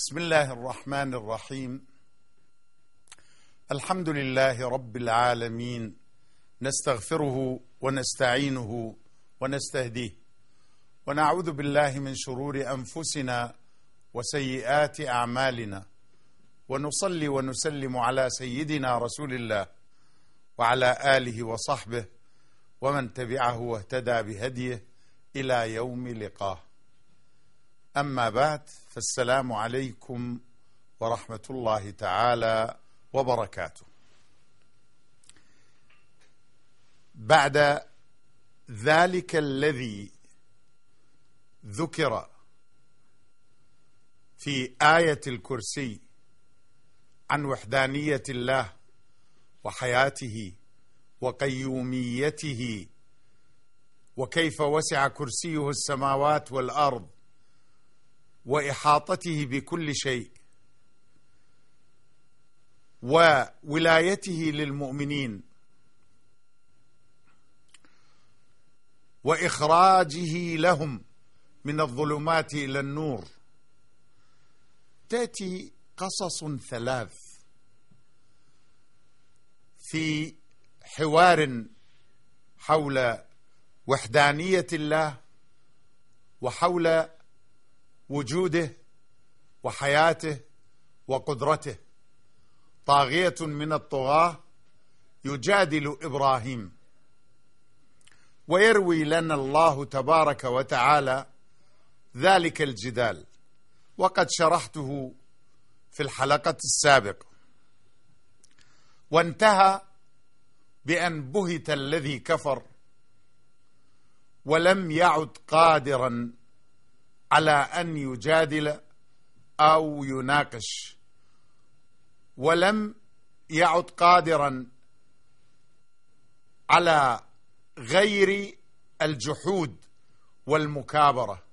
بسم الله الرحمن الرحيم. الحمد لله رب العالمين، نستغفره ونستعينه ونستهديه، ونعوذ بالله من شرور أنفسنا وسيئات أعمالنا، ونصلي ونسلم على سيدنا رسول الله وعلى آله وصحبه ومن تبعه واهتدى بهديه إلى يوم لقاه. أما بعد، فالسلام عليكم ورحمة الله تعالى وبركاته. بعد ذلك الذي ذكر في آية الكرسي عن وحدانية الله وحياته وقيوميته وكيف وسع كرسيه السماوات والأرض وإحاطته بكل شيء وولايته للمؤمنين وإخراجه لهم من الظلمات إلى النور، تأتي قصص ثلاث في حوار حول وحدانية الله وحول وجوده وحياته وقدرته. طاغية من الطغاة يجادل إبراهيم، ويروي لنا الله تبارك وتعالى ذلك الجدال، وقد شرحته في الحلقة السابقة، وانتهى بأن بهت الذي كفر ولم يعد قادرا على أن يجادل أو يناقش، ولم يعد قادرا على غير الجحود والمكابرة،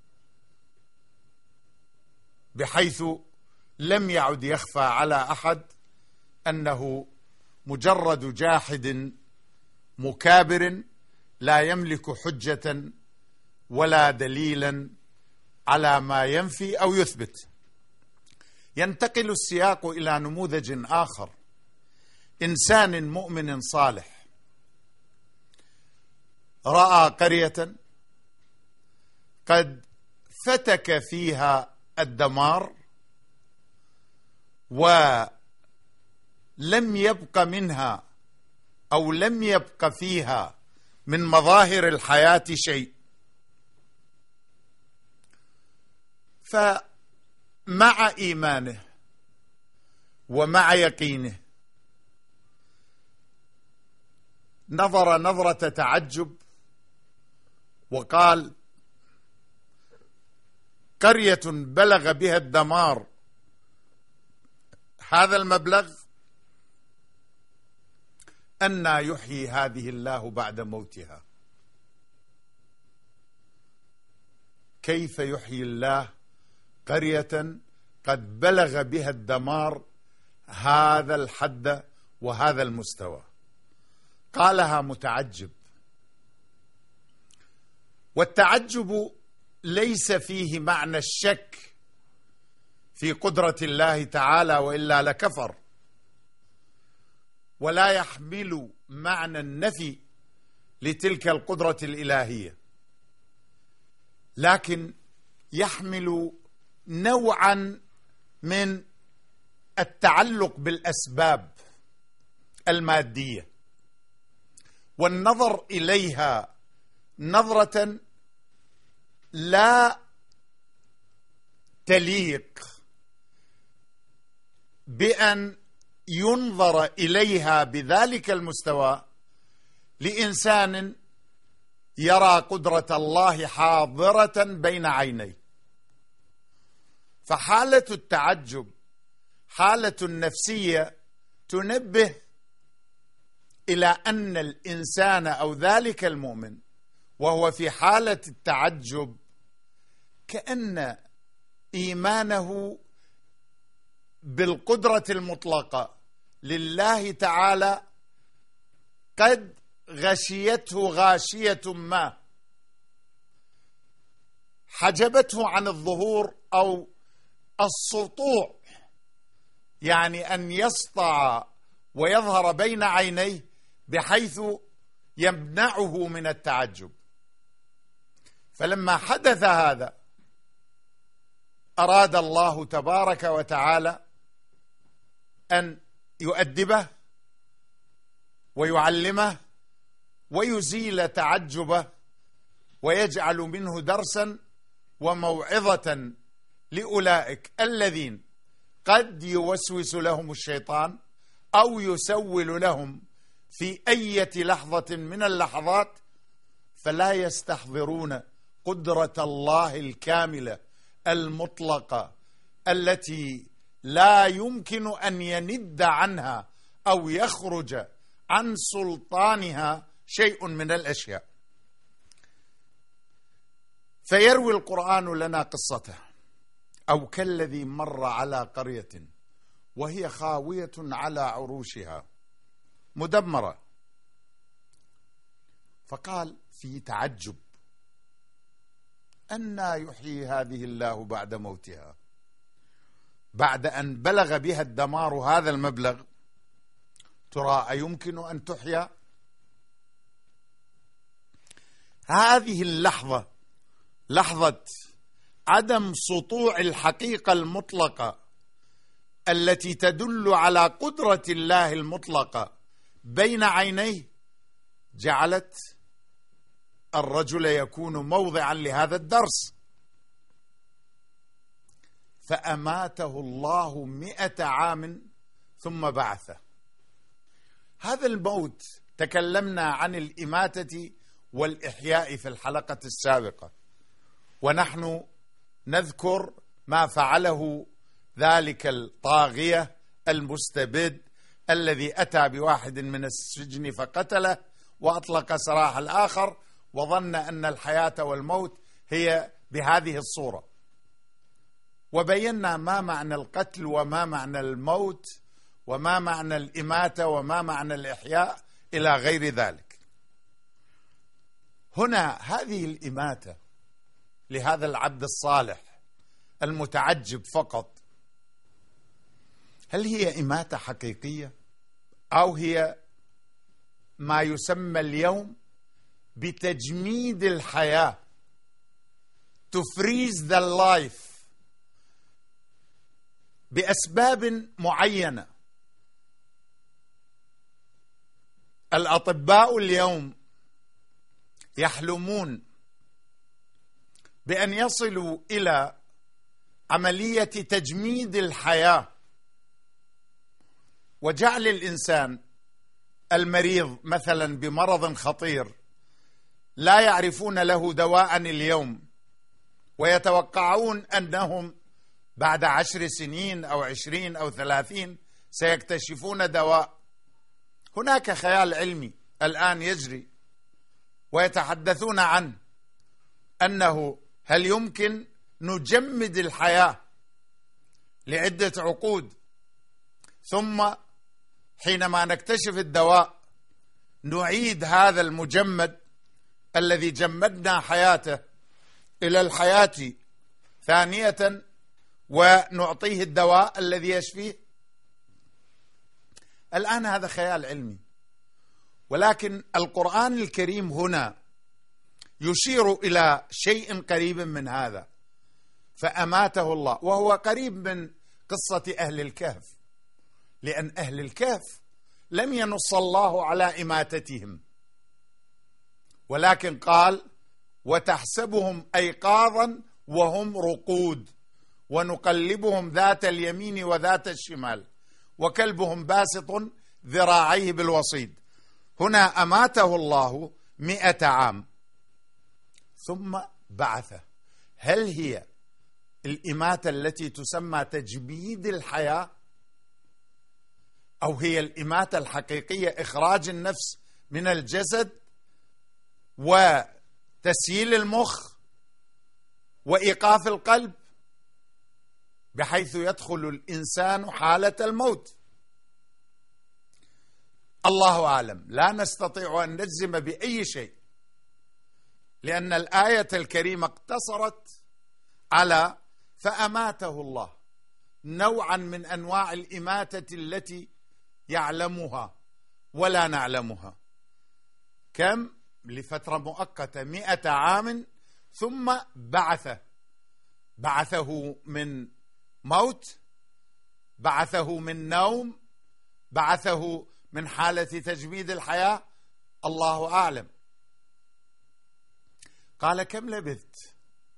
بحيث لم يعد يخفى على أحد أنه مجرد جاحد مكابر لا يملك حجة ولا دليلا على ما ينفي أو يثبت. ينتقل السياق إلى نموذج آخر، إنسان مؤمن صالح رأى قرية قد فتك فيها الدمار ولم يبق منها أو لم يبق فيها من مظاهر الحياة شيء، فمع إيمانه ومع يقينه نظر نظرة تعجب وقال: قرية بلغ بها الدمار هذا المبلغ، أنى يحيي هذه الله بعد موتها؟ كيف يحيي الله قرية قد بلغ بها الدمار هذا الحد وهذا المستوى؟ قالها متعجب، والتعجب ليس فيه معنى الشك في قدرة الله تعالى، وإلا لكفر، ولا يحمل معنى النفي لتلك القدرة الإلهية، لكن يحمل نوعا من التعلق بالأسباب المادية والنظر إليها نظرة لا تليق بأن ينظر إليها بذلك المستوى لإنسان يرى قدرة الله حاضرة بين عينيه. فحالة التعجب حالة نفسية تنبه إلى أن الإنسان أو ذلك المؤمن وهو في حالة التعجب كأن إيمانه بالقدرة المطلقة لله تعالى قد غشيته غاشية ما حجبته عن الظهور أو السطوع يعني أن يسطع ويظهر بين عينيه بحيث يمنعه من التعجب. فلما حدث هذا أراد الله تبارك وتعالى أن يؤدبه ويعلمه ويزيل تعجبه ويجعل منه درسا وموعظة لأولئك الذين قد يوسوس لهم الشيطان أو يسول لهم في أي لحظة من اللحظات، فلا يستحضرون قدرة الله الكاملة المطلقة التي لا يمكن أن يند عنها أو يخرج عن سلطانها شيء من الأشياء. فيروي القرآن لنا قصته: أو كالذي مر على قرية وهي خاوية على عروشها مدمرة، فقال في تعجب: أنى يحيي هذه الله بعد موتها، بعد أن بلغ بها الدمار هذا المبلغ، ترى أيمكن أن تحيا؟ هذه اللحظة لحظة عدم سطوع الحقيقة المطلقة التي تدل على قدرة الله المطلقة بين عينيه، جعلت الرجل يكون موضعا لهذا الدرس. فأماته الله 100 عام ثم بعثه. هذا الموت تكلمنا عن الإماتة والإحياء في الحلقة السابقة، ونحن نذكر ما فعله ذلك الطاغية المستبد الذي أتى بواحد من السجن فقتله وأطلق سراح الآخر وظن أن الحياة والموت هي بهذه الصورة، وبينا ما معنى القتل وما معنى الموت وما معنى الإماتة وما معنى الإحياء إلى غير ذلك. هنا هذه الإماتة لهذا العبد الصالح المتعجب فقط، هل هي إماتة حقيقية أو هي ما يسمى اليوم بتجميد الحياة، to freeze the life بأسباب معينة؟ الأطباء اليوم يحلمون بأن يصلوا إلى عملية تجميد الحياة وجعل الإنسان المريض مثلا بمرض خطير لا يعرفون له دواء اليوم، ويتوقعون أنهم بعد 10 سنين أو 20 أو 30 سيكتشفون دواء. هناك خيال علمي الآن يجري ويتحدثون عنه، أنه هل يمكن نجمد الحياة لعدة عقود، ثم حينما نكتشف الدواء نعيد هذا المجمد الذي جمدنا حياته إلى الحياة ثانية ونعطيه الدواء الذي يشفيه. الآن هذا خيال علمي، ولكن القرآن الكريم هنا يشير إلى شيء قريب من هذا. فأماته الله، وهو قريب من قصة أهل الكهف، لأن أهل الكهف لم ينص الله على إماتتهم، ولكن قال: وتحسبهم أيقاظا وهم رقود ونقلبهم ذات اليمين وذات الشمال وكلبهم باسط ذراعيه بالوصيد. هنا أماته الله 100 عام ثم بعثه. هل هي الإماتة التي تسمى تجميد الحياة، أو هي الإماتة الحقيقية إخراج النفس من الجسد وتسييل المخ وإيقاف القلب بحيث يدخل الإنسان حالة الموت؟ الله أعلم، لا نستطيع أن نجزم بأي شيء، لأن الآية الكريمة اقتصرت على فأماته الله. نوعا من أنواع الإماتة التي يعلمها ولا نعلمها. كم؟ لفترة مؤقتة 100 عام، ثم بعثه من موت، بعثه من نوم، بعثه من حالة تجميد الحياة، الله أعلم. قال: كم لبثت؟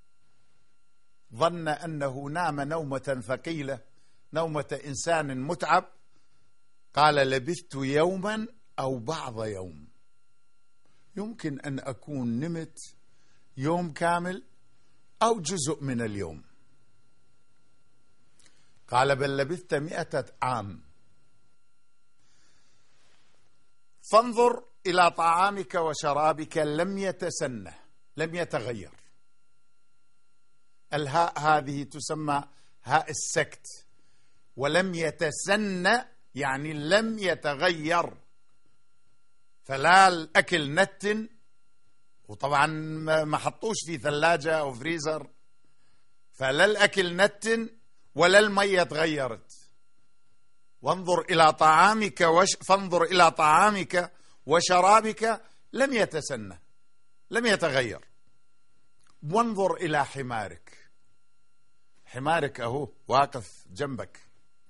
ظن أنه نام نومة ثقيلة، نومة إنسان متعب. قال: لبثت يوما أو بعض يوم. يمكن أن أكون نمت يوم كامل أو جزء من اليوم. قال: بل لبثت 100 عام. فانظر إلى طعامك وشرابك لم يتسنه، لم يتغير. الهاء هذه تسمى هاء السكت، ولم يتسنى يعني لم يتغير. فلا الأكل نتن، وطبعا ما حطوش في ثلاجة أو فريزر، فلا الأكل نتن ولا المية تغيرت. فانظر إلى طعامك وشرابك لم يتسنى، لم يتغير. وانظر إلى حمارك أهو واقف جنبك.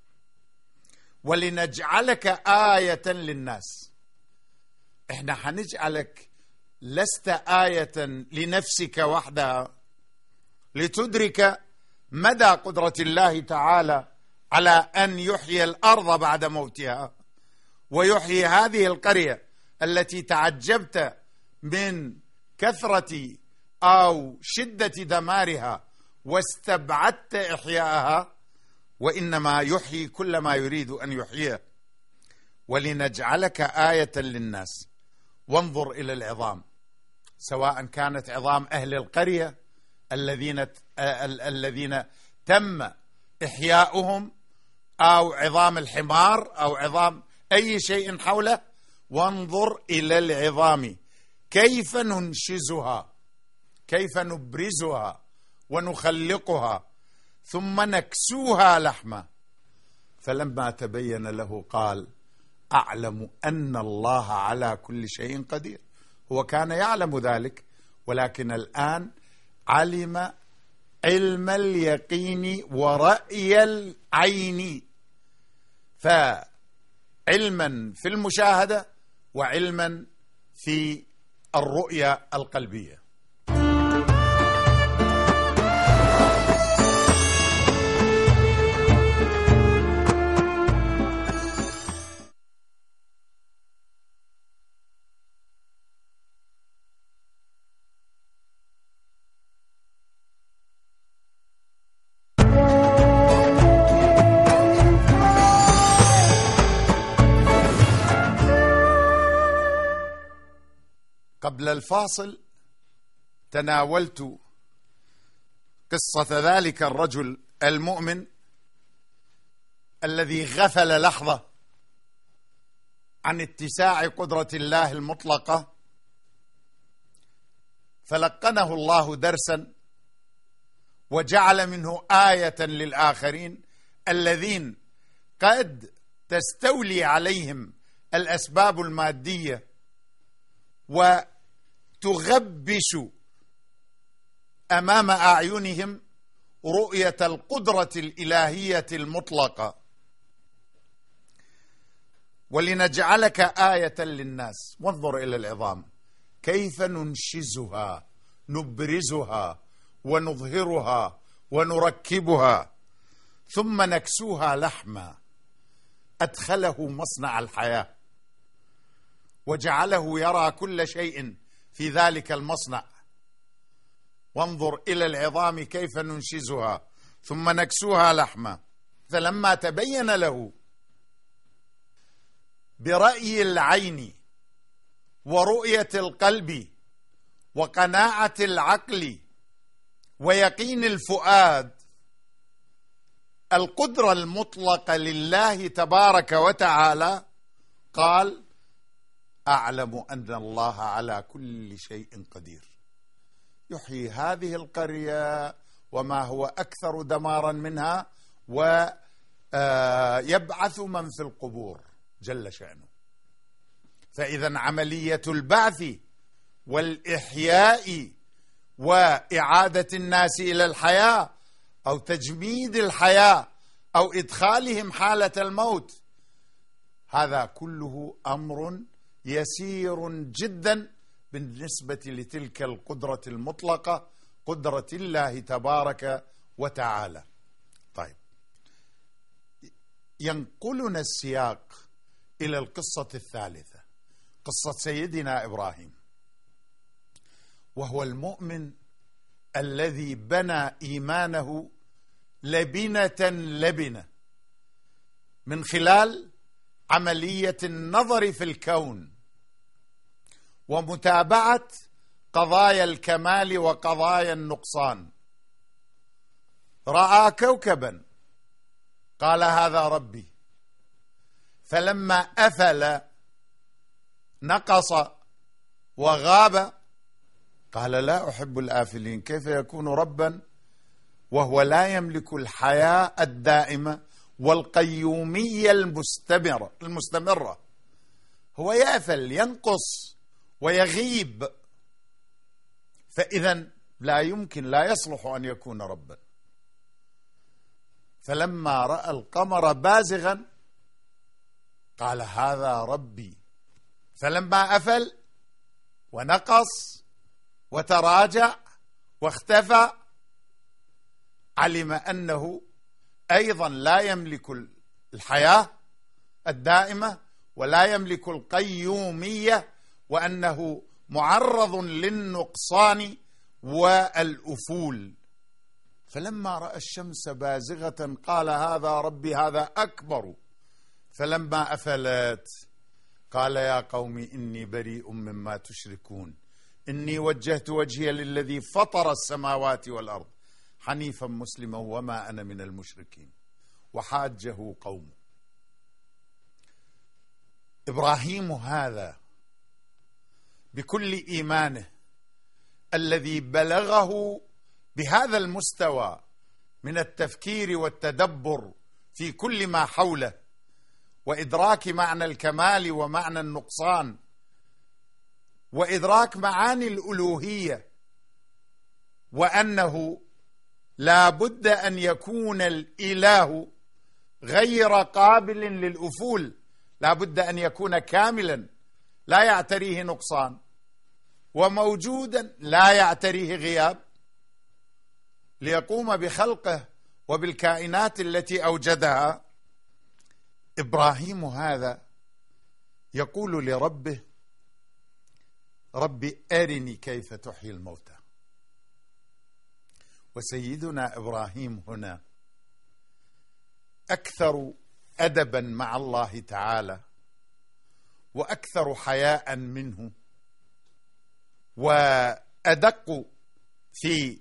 ولنجعلك آية للناس. احنا حنجعلك لست آية لنفسك وحدها، لتدرك مدى قدرة الله تعالى على أن يحيي الأرض بعد موتها، ويحيي هذه القرية التي تعجبت من كثرة أو شدة دمارها واستبعدت إحياءها، وإنما يحيي كل ما يريد أن يحييه. ولنجعلك آية للناس. وانظر إلى العظام، سواء كانت عظام أهل القرية الذين تم إحياؤهم، أو عظام الحمار، أو عظام أي شيء حوله. وانظر إلى العظام كيف ننشزها، كيف نبرزها ونخلقها، ثم نكسوها لحما. فلما تبين له قال: أعلم أن الله على كل شيء قدير. هو كان يعلم ذلك، ولكن الآن علم علم اليقين ورأي العين، فعلما في المشاهدة وعلما في الرؤية القلبية. قبل الفاصل تناولت قصة ذلك الرجل المؤمن الذي غفل لحظة عن اتساع قدرة الله المطلقة، فلقنه الله درسا وجعل منه آية للآخرين الذين قد تستولي عليهم الأسباب المادية وتغبش أمام أعينهم رؤية القدرة الإلهية المطلقة. ولنجعلك آية للناس. وانظر إلى العظام كيف ننشزها، نبرزها ونظهرها ونركبها، ثم نكسوها لحما. أدخله مصنع الحياة وجعله يرى كل شيء في ذلك المصنع. وانظر إلى العظام كيف ننشزها ثم نكسوها لحما. فلما تبين له برأي العين ورؤية القلب وقناعة العقل ويقين الفؤاد القدرة المطلقة لله تبارك وتعالى، قال: أعلم أن الله على كل شيء قدير، يحيي هذه القرية وما هو أكثر دمارا منها، يبعث من في القبور جل شأنه. فإذا عملية البعث والإحياء وإعادة الناس إلى الحياة أو تجميد الحياة أو إدخالهم حالة الموت، هذا كله أمر يسير جدا بالنسبة لتلك القدرة المطلقة، قدرة الله تبارك وتعالى. طيب، ينقلنا السياق إلى القصة الثالثة، قصة سيدنا إبراهيم، وهو المؤمن الذي بنى إيمانه لبنة لبنة من خلال عملية النظر في الكون ومتابعة قضايا الكمال وقضايا النقصان. رأى كوكبا قال هذا ربي، فلما أفل نقص وغاب قال لا أحب الآفلين، كيف يكون ربا وهو لا يملك الحياة الدائمة والقيومية المستمرة، هو يأفل ينقص ويغيب، فإذا لا يمكن، لا يصلح أن يكون ربا. فلما رأى القمر بازغا قال هذا ربي، فلما أفل ونقص وتراجع واختفى علم أنه أيضا لا يملك الحياة الدائمة ولا يملك القيومية، وأنه معرض للنقصان والأفول. فلما رأى الشمس بازغة قال هذا ربي هذا أكبر، فلما أفلت قال يا قوم إني بريء مما تشركون إني وجهت وجهي للذي فطر السماوات والأرض حنيفا مسلما وما أنا من المشركين. وحاجه قومه. إبراهيم هذا بكل إيمانه الذي بلغه بهذا المستوى من التفكير والتدبر في كل ما حوله وإدراك معنى الكمال ومعنى النقصان وإدراك معاني الألوهية، وأنه لا بد أن يكون الإله غير قابل للأفول، لا بد أن يكون كاملا لا يعتريه نقصان، وموجودا لا يعتريه غياب، ليقوم بخلقه وبالكائنات التي أوجدها. إبراهيم هذا يقول لربه ربي أرني كيف تحيي الموتى. وسيدنا إبراهيم هنا أكثر أدبا مع الله تعالى وأكثر حياء منه وأدق في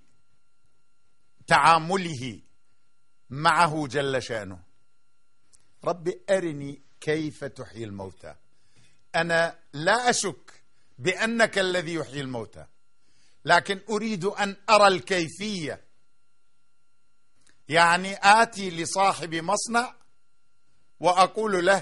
تعامله معه جل شأنه. ربي أرني كيف تحيي الموتى. أنا لا أشك بأنك الذي يحيي الموتى، لكن أريد أن أرى الكيفية. يعني آتي لصاحب مصنع وأقول له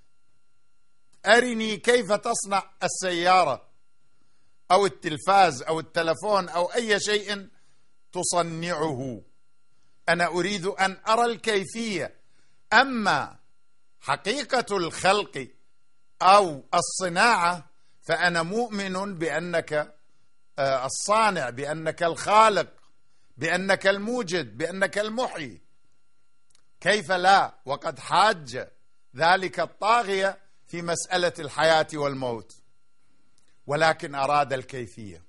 أرني كيف تصنع السيارة أو التلفاز أو التلفون أو أي شيء تصنعه. أنا أريد أن أرى الكيفية. أما حقيقة الخلق أو الصناعة فأنا مؤمن بأنك الصانع، بأنك الخالق، بأنك الموجد، بأنك المحيي. كيف لا وقد حاج ذلك الطاغية في مسألة الحياة والموت، ولكن أراد الكيفية.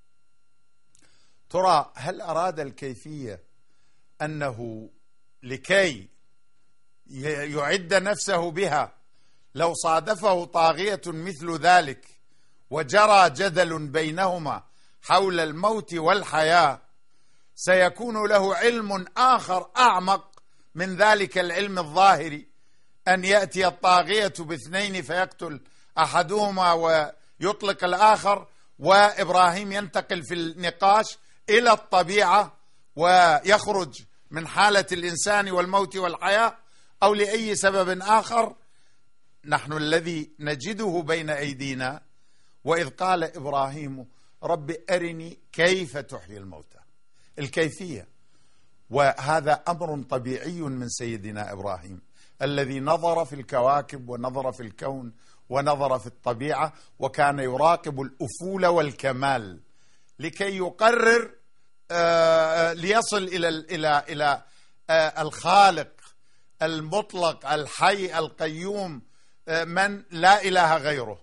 ترى هل أراد الكيفية أنه لكي يعد نفسه بها لو صادفه طاغية مثل ذلك وجرى جدل بينهما حول الموت والحياة سيكون له علم آخر أعمق من ذلك العلم الظاهري، أن يأتي الطاغية باثنين فيقتل أحدهما ويطلق الآخر، وإبراهيم ينتقل في النقاش إلى الطبيعة ويخرج من حالة الإنسان والموت والحياة؟ أو لأي سبب آخر، نحن الذي نجده بين أيدينا: وإذ قال إبراهيم رب أرني كيف تحيي الموتى، الكيفية. وهذا أمر طبيعي من سيدنا إبراهيم الذي نظر في الكواكب ونظر في الكون ونظر في الطبيعة، وكان يراقب الأفول والكمال لكي يقرر ليصل إلى الخالق المطلق الحي القيوم من لا إله غيره،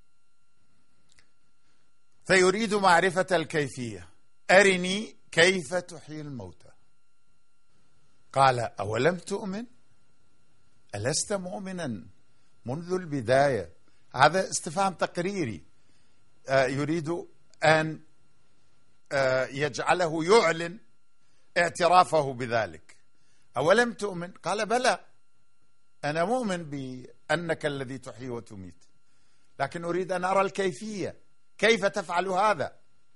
فيريد معرفة الكيفية. أرني كيف تحيي الموتى. قال أولم تؤمن؟ ألست مؤمنا منذ البداية؟ هذا استفهام تقريري يريد أن يجعله يعلن اعترافه بذلك. أولم تؤمن؟ قال بلى، أنا مؤمن بأنك الذي تحيي وتميت، لكن أريد أن أرى الكيفية، كيف تفعل هذا؟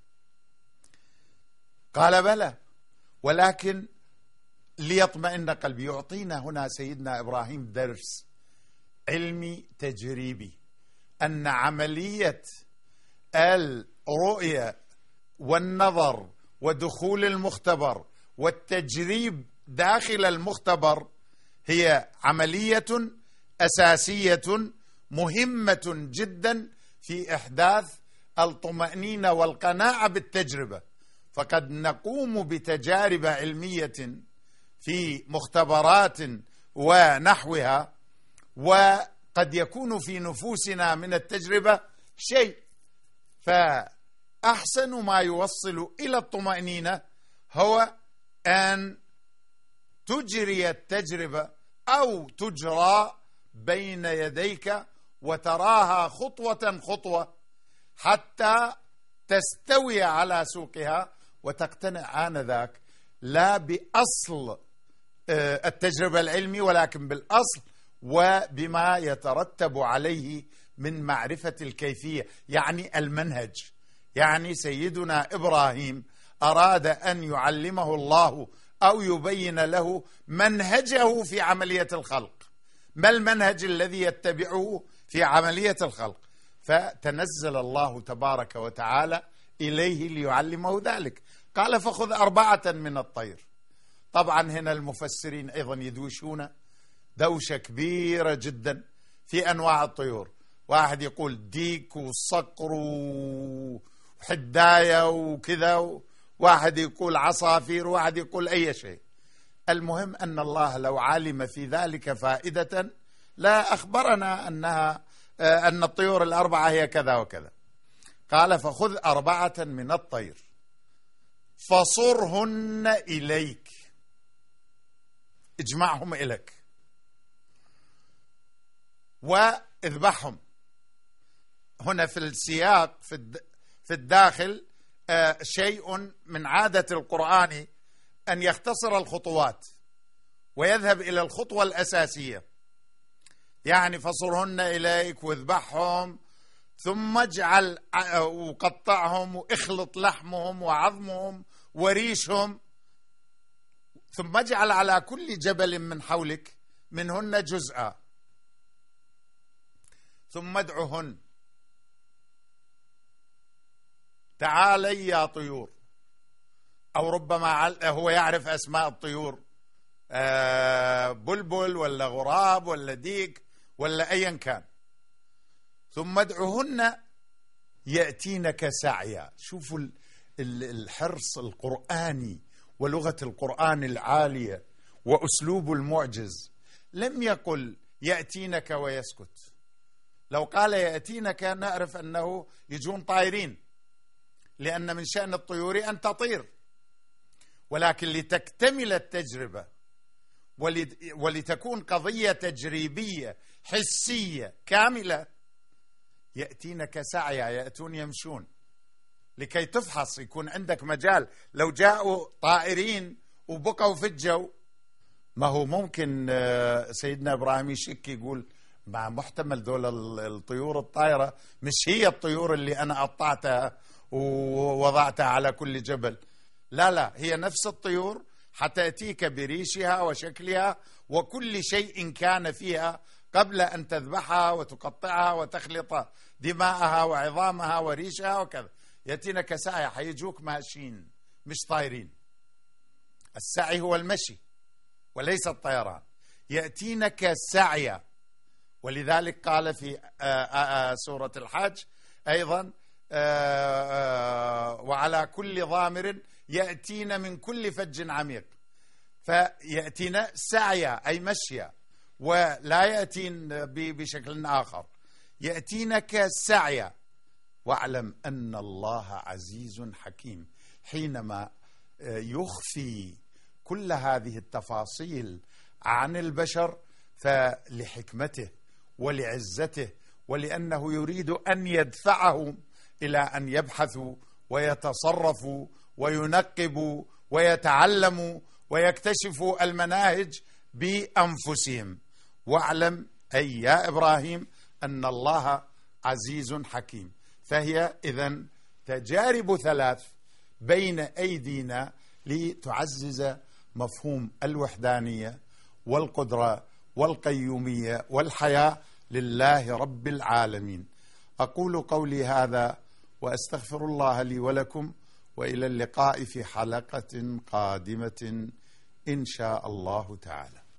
قال بلى، ولكن ليطمئن قلبي. يعطينا هنا سيدنا إبراهيم درس علمي تجريبي، أن عملية الرؤية والنظر ودخول المختبر والتجريب داخل المختبر هي عملية أساسية مهمة جدا في إحداث الطمأنينة والقناعة بالتجربة. فقد نقوم بتجارب علمية في مختبرات ونحوها، وقد يكون في نفوسنا من التجربة شيء، فأحسن ما يوصل إلى الطمأنينة هو أن تجري التجربة أو تجرى بين يديك وتراها خطوة خطوة حتى تستوي على سوقها وتقتنع آنذاك لا بأصل التجربة العلمي، ولكن بالأصل وبما يترتب عليه من معرفة الكيفية، يعني المنهج. يعني سيدنا إبراهيم أراد أن يعلمه الله أو يبين له منهجه في عملية الخلق. ما المنهج الذي يتبعه في عملية الخلق؟ فتنزل الله تبارك وتعالى إليه ليعلمه ذلك. قال فخذ 4 من الطير. طبعا هنا المفسرين أيضا يدوشون دوشة كبيرة جدا في أنواع الطيور. واحد يقول ديك وصقر وحداية وكذا، واحد يقول عصافير، واحد يقول أي شيء. المهم أن الله لو علم في ذلك فائدة لا أخبرنا أن الطيور 4 هي كذا وكذا. قال فخذ 4 من الطير فصرهن إليك، اجمعهم إليك واذبحهم. هنا في السياق في الداخل شيء من عادة القرآن أن يختصر الخطوات ويذهب إلى الخطوة الأساسية، يعني فصرهن إليك واذبحهم ثم اجعل وقطعهم واخلط لحمهم وعظمهم وريشهم، ثم اجعل على كل جبل من حولك منهن جزءا ثم ادعهن تعالي يا طيور، أو ربما هو يعرف أسماء الطيور، بلبل ولا غراب ولا ديك ولا أيا كان، ثم ادعهن يأتينك سعيا. شوفوا الحرص القرآني ولغة القرآن العالية وأسلوب المعجز. لم يقل يأتينك ويسكت. لو قال يأتينك نعرف أنه يجون طائرين، لأن من شأن الطيور أن تطير، ولكن لتكتمل التجربة ولتكون قضية تجريبية حسية كاملة يأتينك سعيا، يأتون يمشون لكي تفحص، يكون عندك مجال. لو جاءوا طائرين وبقوا في الجو، ما هو ممكن سيدنا إبراهيم يشك يقول مع محتمل دول الطيور الطائرة مش هي الطيور اللي أنا قطعتها ووضعتها على كل جبل، لا هي نفس الطيور حتى يأتيك بريشها وشكلها وكل شيء كان فيها قبل أن تذبحها وتقطعها وتخلط دماءها وعظامها وريشها وكذا. يأتينا كساية، حيجوك ماشيين مش طايرين. السعي هو المشي وليس الطيران. يأتينك سعيا، ولذلك قال في سورة الحج أيضا وعلى كل ضامر يأتين من كل فج عميق. فيأتينا سعيا أي مشيا، ولا يأتين بشكل آخر، يأتينك سعيا. واعلم أن الله عزيز حكيم. حينما يخفي كل هذه التفاصيل عن البشر فلحكمته ولعزته، ولأنه يريد أن يدفعهم إلى أن يبحثوا ويتصرفوا وينقبوا ويتعلموا ويكتشفوا المناهج بأنفسهم. واعلم أي يا إبراهيم أن الله عزيز حكيم. فهي إذن تجارب ثلاث بين أيدينا لتعزز مفهوم الوحدانية والقدرة والقيومية والحياة لله رب العالمين. أقول قولي هذا وأستغفر الله لي ولكم، وإلى اللقاء في حلقة قادمة إن شاء الله تعالى.